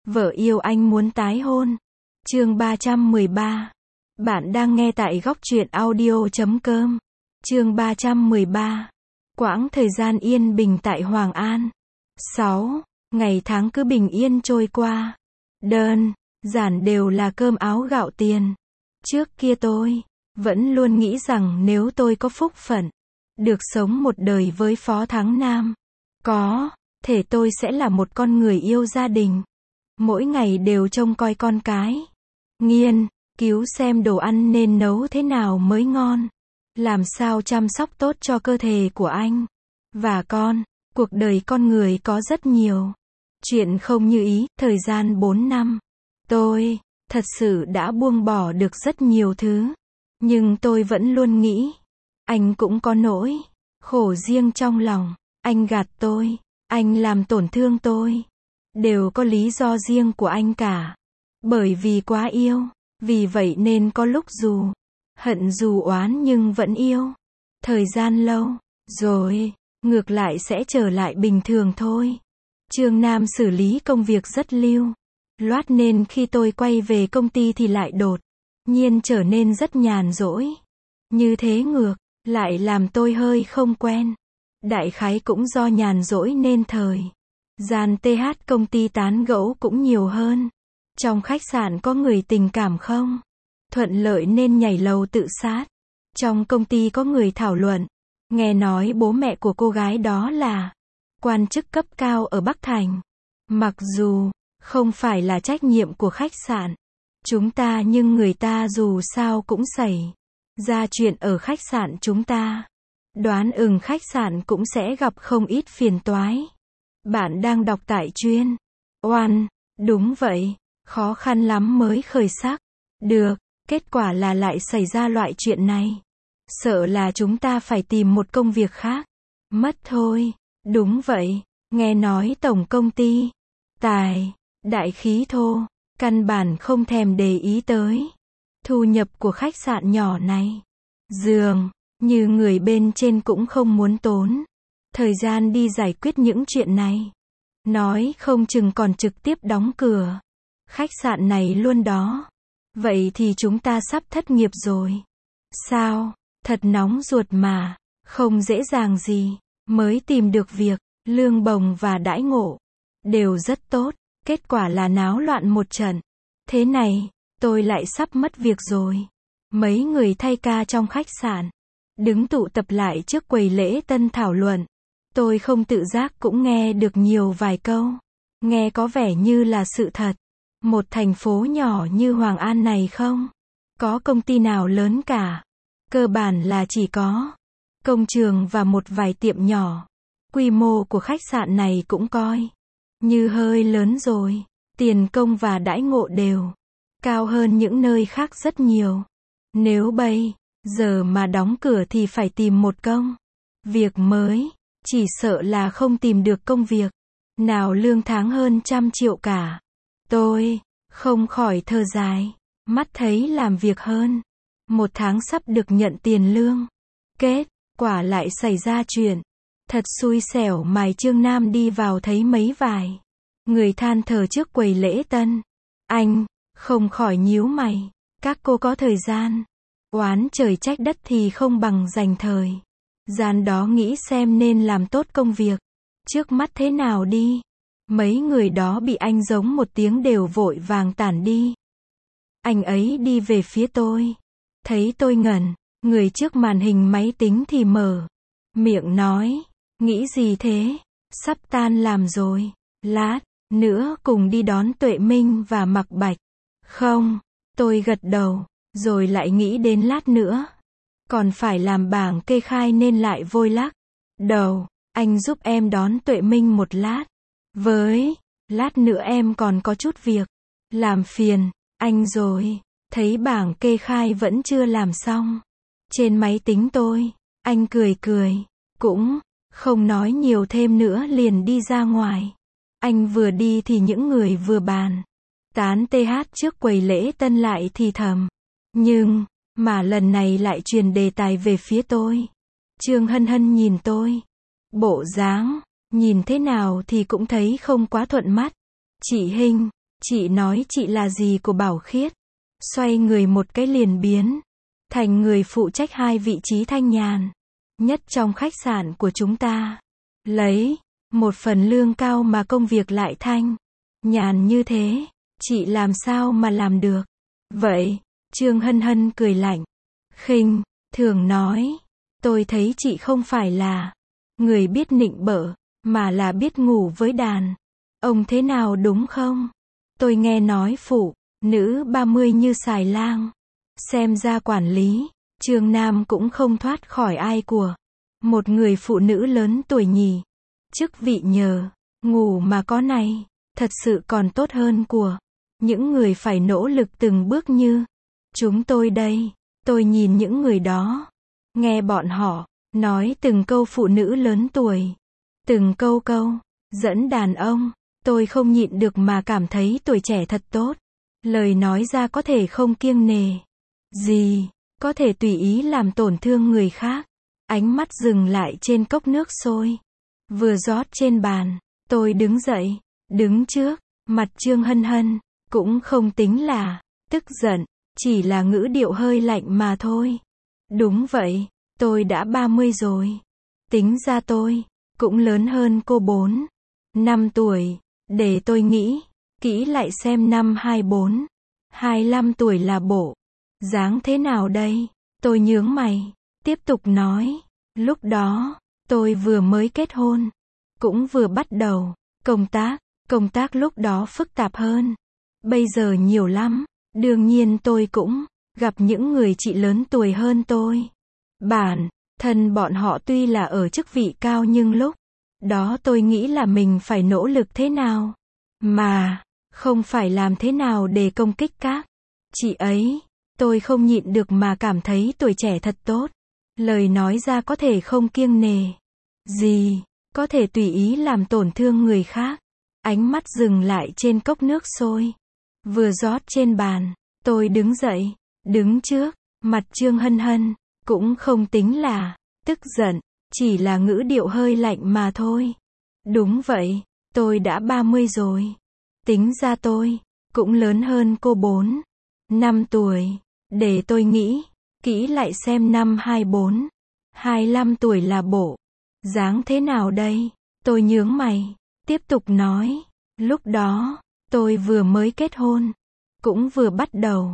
Vợ yêu anh muốn tái hôn. Chương 313. Bạn đang nghe tại góc truyện audio.com. Chương 313. Quãng thời gian yên bình tại Hoàng An. 6. Ngày tháng cứ bình yên trôi qua. Đơn giản đều là cơm áo gạo tiền. Trước kia tôi vẫn luôn nghĩ rằng nếu tôi có phúc phận được sống một đời với Phó Thắng Nam, có thể tôi sẽ là một con người yêu gia đình. Mỗi ngày đều trông coi con cái, nghiên cứu xem đồ ăn nên nấu thế nào mới ngon, làm sao chăm sóc tốt cho cơ thể của anh và con. Cuộc đời con người có rất nhiều chuyện không như ý. Thời gian 4 năm, tôi thật sự đã buông bỏ được rất nhiều thứ. Nhưng tôi vẫn luôn nghĩ, anh cũng có nỗi khổ riêng trong lòng. Anh gạt tôi, anh làm tổn thương tôi, đều có lý do riêng của anh cả. Bởi vì quá yêu, vì vậy nên có lúc dù hận dù oán nhưng vẫn yêu. Thời gian lâu rồi, ngược lại sẽ trở lại bình thường thôi. Trương Nam xử lý công việc rất lưu loát nên khi tôi quay về công ty thì lại đột nhiên trở nên rất nhàn rỗi. Như thế ngược lại làm tôi hơi không quen. Đại khái cũng do nhàn rỗi nên thời gian TH công ty tán gẫu cũng nhiều hơn. Trong khách sạn có người tình cảm không thuận lợi nên nhảy lầu tự sát. Trong công ty có người thảo luận, nghe nói bố mẹ của cô gái đó là quan chức cấp cao ở Bắc Thành. Mặc dù không phải là trách nhiệm của khách sạn chúng ta nhưng người ta dù sao cũng xảy ra chuyện ở khách sạn chúng ta. Đoán khách sạn cũng sẽ gặp không ít phiền toái. Bạn đang đọc tại chuyên oan. Đúng vậy, khó khăn lắm mới khởi sắc được. Kết quả là lại xảy ra loại chuyện này. Sợ là chúng ta phải tìm một công việc khác mất thôi. Đúng vậy, nghe nói tổng công ty tài đại khí thô căn bản không thèm để ý tới thu nhập của khách sạn nhỏ này. Dường như người bên trên cũng không muốn tốn thời gian đi giải quyết những chuyện này. Nói không chừng còn trực tiếp đóng cửa khách sạn này luôn đó. Vậy thì chúng ta sắp thất nghiệp rồi. Sao? Thật nóng ruột mà. Không dễ dàng gì mới tìm được việc. Lương bổng và đãi ngộ đều rất tốt. Kết quả là náo loạn một trận. Thế này, tôi lại sắp mất việc rồi. Mấy người thay ca trong khách sạn đứng tụ tập lại trước quầy lễ tân thảo luận. Tôi không tự giác cũng nghe được nhiều vài câu. Nghe có vẻ như là sự thật. Một thành phố nhỏ như Hoàng An này không có công ty nào lớn cả. Cơ bản là chỉ có công trường và một vài tiệm nhỏ. Quy mô của khách sạn này cũng coi như hơi lớn rồi. Tiền công và đãi ngộ đều cao hơn những nơi khác rất nhiều. Nếu bây giờ mà đóng cửa thì phải tìm một công việc mới. Chỉ sợ là không tìm được công việc nào lương tháng hơn 100 triệu cả. Tôi không khỏi thở dài. Mắt thấy làm việc hơn 1 tháng sắp được nhận tiền lương. Kết quả lại xảy ra chuyện thật xui xẻo. Mài Trương Nam đi vào thấy mấy vài người than thở trước quầy lễ tân. Anh không khỏi nhíu mày. Các cô có thời gian oán trời trách đất thì không bằng dành thời gian đó nghĩ xem nên làm tốt công việc trước mắt thế nào đi. Mấy người đó bị anh giống một tiếng đều vội vàng tản đi. Anh ấy đi về phía tôi. Thấy tôi ngẩn người trước màn hình máy tính thì mở miệng nói. Nghĩ gì thế? Sắp tan làm rồi. Lát nữa cùng đi đón Tuệ Minh và Mạc Bạch. Không, tôi gật đầu. Rồi lại nghĩ đến lát nữa còn phải làm bảng kê khai nên lại vội lắc đầu. Anh giúp em đón Tuệ Minh một lát với. Lát nữa em còn có chút việc. Làm phiền anh rồi. Thấy bảng kê khai vẫn chưa làm xong trên máy tính tôi. Anh cười cười. Cũng không nói nhiều thêm nữa liền đi ra ngoài. Anh vừa đi thì những người vừa bàn tán TH trước quầy lễ tân lại thì thầm. Nhưng mà lần này lại truyền đề tài về phía tôi. Trương Hân Hân nhìn tôi. Bộ dáng nhìn thế nào thì cũng thấy không quá thuận mắt. Chị Hinh, Chị nói chị là dì của Bảo Khiết. Xoay người một cái liền biến thành người phụ trách 2 vị trí thanh nhàn nhất trong khách sạn của chúng ta. Lấy một phần lương cao mà công việc lại thanh nhàn như thế, chị làm sao mà làm được? Vậy, Trương Hân Hân cười lạnh, khinh thường nói, tôi thấy chị không phải là người biết nịnh bợ, mà là biết ngủ với đàn ông thế nào đúng không? Tôi nghe nói phụ nữ 30 như xài lang. Xem ra quản lý Trương Nam cũng không thoát khỏi ai của một người phụ nữ lớn tuổi nhỉ. Chức vị nhờ ngủ mà có này, thật sự còn tốt hơn của những người phải nỗ lực từng bước như chúng tôi đây. Tôi nhìn những người đó, nghe bọn họ nói từng câu phụ nữ lớn tuổi, từng câu dẫn đàn ông, tôi không nhịn được mà cảm thấy tuổi trẻ thật tốt. Lời nói ra có thể không kiêng nề gì, có thể tùy ý làm tổn thương người khác. Ánh mắt dừng lại trên cốc nước sôi vừa rót trên bàn. Tôi đứng dậy, đứng trước mặt Trương Hân Hân, cũng không tính là tức giận, chỉ là ngữ điệu hơi lạnh mà thôi. Đúng vậy, tôi đã 30 rồi. Tính ra tôi cũng lớn hơn cô 4 năm tuổi. Để tôi nghĩ kỹ lại xem năm 24, 25 tuổi là bộ dáng thế nào đây? Tôi nhướng mày, tiếp tục nói, lúc đó tôi vừa mới kết hôn, cũng vừa bắt đầu công tác lúc đó phức tạp hơn bây giờ nhiều lắm. Đương nhiên tôi cũng gặp những người chị lớn tuổi hơn tôi. Bản thân bọn họ tuy là ở chức vị cao nhưng lúc đó tôi nghĩ là mình phải nỗ lực thế nào, mà không phải làm thế nào để công kích các chị ấy. Tôi không nhịn được mà cảm thấy tuổi trẻ thật tốt. Lời nói ra có thể không kiêng nề gì, có thể tùy ý làm tổn thương người khác. Ánh mắt dừng lại trên cốc nước sôi vừa rót trên bàn. Tôi đứng dậy, đứng trước mặt Trương Hân Hân, cũng không tính là tức giận, chỉ là ngữ điệu hơi lạnh mà thôi. Đúng vậy, tôi đã 30 rồi. Tính ra tôi cũng lớn hơn cô 4 năm tuổi. Để tôi nghĩ kỹ lại xem năm 24, 25 tuổi là bộ dáng thế nào đây? Tôi nhướng mày, tiếp tục nói, lúc đó tôi vừa mới kết hôn, cũng vừa bắt đầu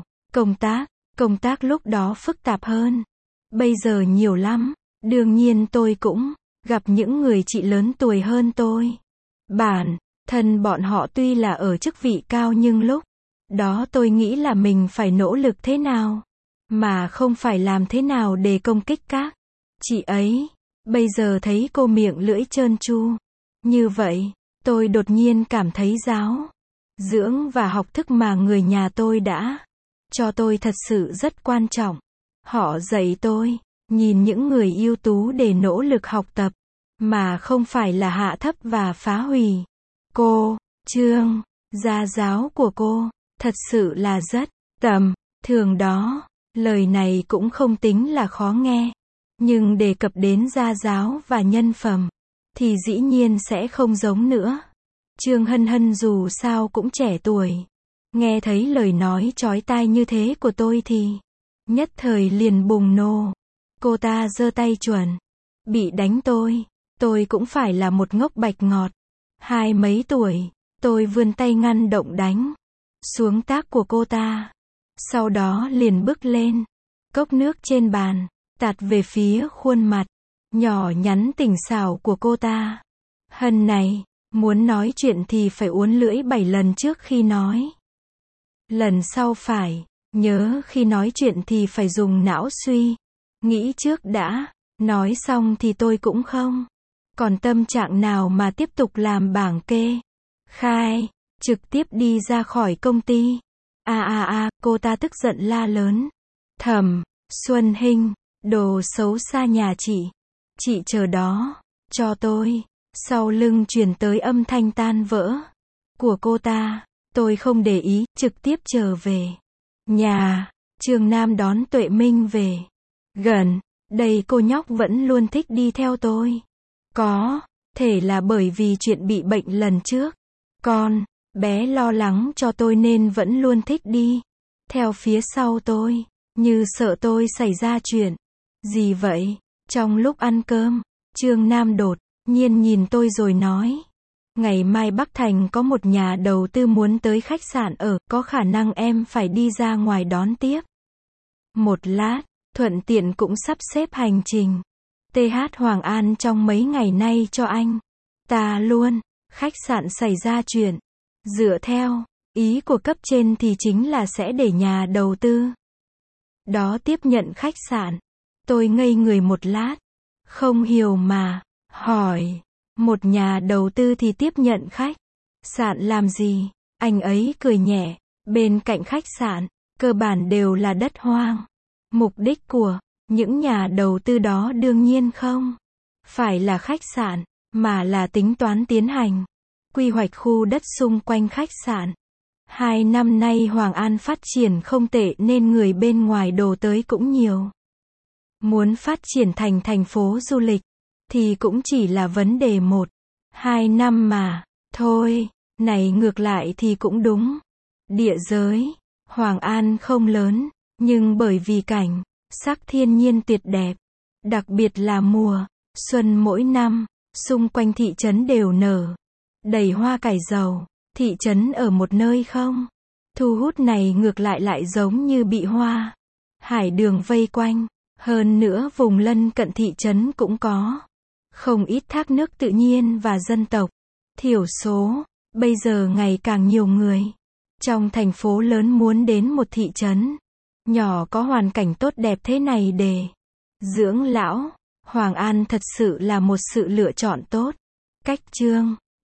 công tác lúc đó phức tạp hơn bây giờ nhiều lắm. Đương nhiên tôi cũng gặp những người chị lớn tuổi hơn tôi. Bản thân bọn họ tuy là ở chức vị cao nhưng lúc đó tôi nghĩ là mình phải nỗ lực thế nào, mà không phải làm thế nào để công kích các chị ấy. Bây giờ thấy cô miệng lưỡi trơn tru như vậy, tôi đột nhiên cảm thấy giáo dưỡng và học thức mà người nhà tôi đã cho tôi thật sự rất quan trọng. Họ dạy tôi nhìn những người ưu tú để nỗ lực học tập, mà không phải là hạ thấp và phá hủy. Cô Trương gia giáo của cô thật sự là rất tầm thường đó. Lời này cũng không tính là khó nghe, nhưng đề cập đến gia giáo và nhân phẩm thì dĩ nhiên sẽ không giống nữa. Trương Hân Hân dù sao cũng trẻ tuổi, nghe thấy lời nói chói tai như thế của tôi thì nhất thời liền bùng nổ. Cô ta giơ tay chuẩn bị đánh tôi cũng phải là một ngốc bạch ngọt 20 mấy tuổi. Tôi vươn tay ngăn động đánh xuống tác của cô ta, sau đó liền bước lên, cốc nước trên bàn tạt về phía khuôn mặt nhỏ nhắn tỉnh xảo của cô ta. Hân này, muốn nói chuyện thì phải uốn lưỡi 7 lần trước khi nói. Lần sau phải nhớ khi nói chuyện thì phải dùng não suy nghĩ trước đã. Nói xong thì tôi cũng không còn tâm trạng nào mà tiếp tục làm bảng kê khai, trực tiếp đi ra khỏi công ty. Cô ta tức giận la lớn. Thẩm Xuân Hinh, đồ xấu xa nhà chị chờ đó cho tôi. Sau lưng truyền tới âm thanh tan vỡ của cô ta. Tôi không để ý, trực tiếp trở về nhà. Trương Nam đón Tuệ Minh về. Gần đây cô nhóc vẫn luôn thích đi theo tôi. Có thể là bởi vì chuyện bị bệnh lần trước. Con Bé lo lắng cho tôi nên vẫn luôn thích đi theo phía sau tôi, như sợ tôi xảy ra chuyện gì vậy. Trong lúc ăn cơm, Trương Nam đột nhiên nhìn tôi rồi nói, ngày mai Bắc Thành có một nhà đầu tư muốn tới khách sạn ở, có khả năng em phải đi ra ngoài đón tiếp một lát, thuận tiện cũng sắp xếp hành trình TH Hoàng An trong mấy ngày nay cho anh ta luôn. Khách sạn xảy ra chuyện, dựa theo ý của cấp trên thì chính là sẽ để nhà đầu tư đó tiếp nhận khách sạn. Tôi ngây người một lát, không hiểu mà hỏi, một nhà đầu tư thì tiếp nhận khách sạn làm gì? Anh ấy cười nhẹ, bên cạnh khách sạn cơ bản đều là đất hoang. Mục đích của những nhà đầu tư đó đương nhiên không phải là khách sạn, mà là tính toán tiến hành quy hoạch khu đất xung quanh khách sạn. 2 năm nay Hoàng An phát triển không tệ nên người bên ngoài đổ tới cũng nhiều. Muốn phát triển thành thành phố du lịch thì cũng chỉ là vấn đề 1-2 năm mà thôi. Này ngược lại thì cũng đúng. Địa giới Hoàng An không lớn, nhưng bởi vì cảnh sắc thiên nhiên tuyệt đẹp, đặc biệt là mùa xuân mỗi năm, xung quanh thị trấn đều nở đầy hoa cải dầu. Thị trấn ở một nơi không thu hút này ngược lại giống như bị hoa hải đường vây quanh. Hơn nữa vùng lân cận thị trấn cũng có không ít thác nước tự nhiên và dân tộc thiểu số. Bây giờ ngày càng nhiều người trong thành phố lớn muốn đến một thị trấn nhỏ có hoàn cảnh tốt đẹp thế này để dưỡng lão. Hoàng An thật sự là một sự lựa chọn tốt. Cách Trương